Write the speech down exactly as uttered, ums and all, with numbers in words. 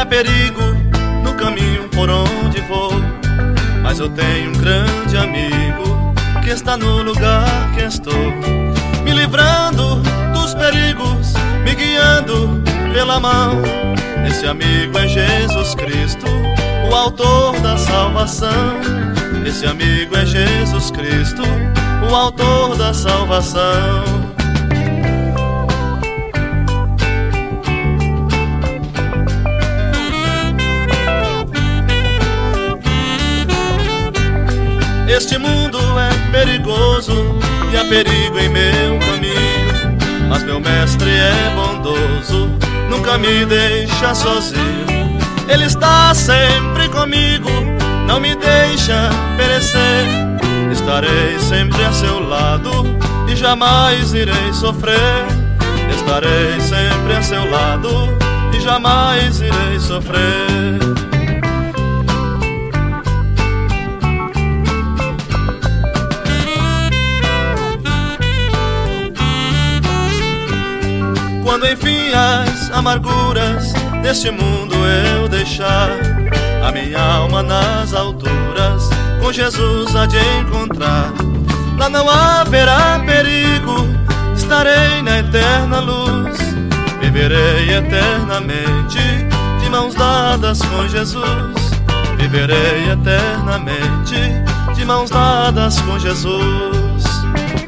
há perigo no caminho por onde vou, mas eu tenho um grande amigo que está no lugar que estou, me livrando dos perigos, me guiando pela mão. Esse amigo é Jesus Cristo, o autor da salvação. Esse amigo é Jesus Cristo, o autor da salvação. Este mundo é perigoso e há perigo em meu caminho, mas meu mestre é bondoso, nunca me deixa sozinho. Ele está sempre comigo, não me deixa perecer. Estarei sempre a seu lado e jamais irei sofrer. Estarei sempre a seu lado e jamais irei sofrer. Quando enfim as amarguras deste mundo eu deixar, a minha alma nas alturas com Jesus há de encontrar. Lá não haverá perigo, estarei na eterna luz, viverei eternamente de mãos dadas com Jesus. Viverei eternamente de mãos dadas com Jesus.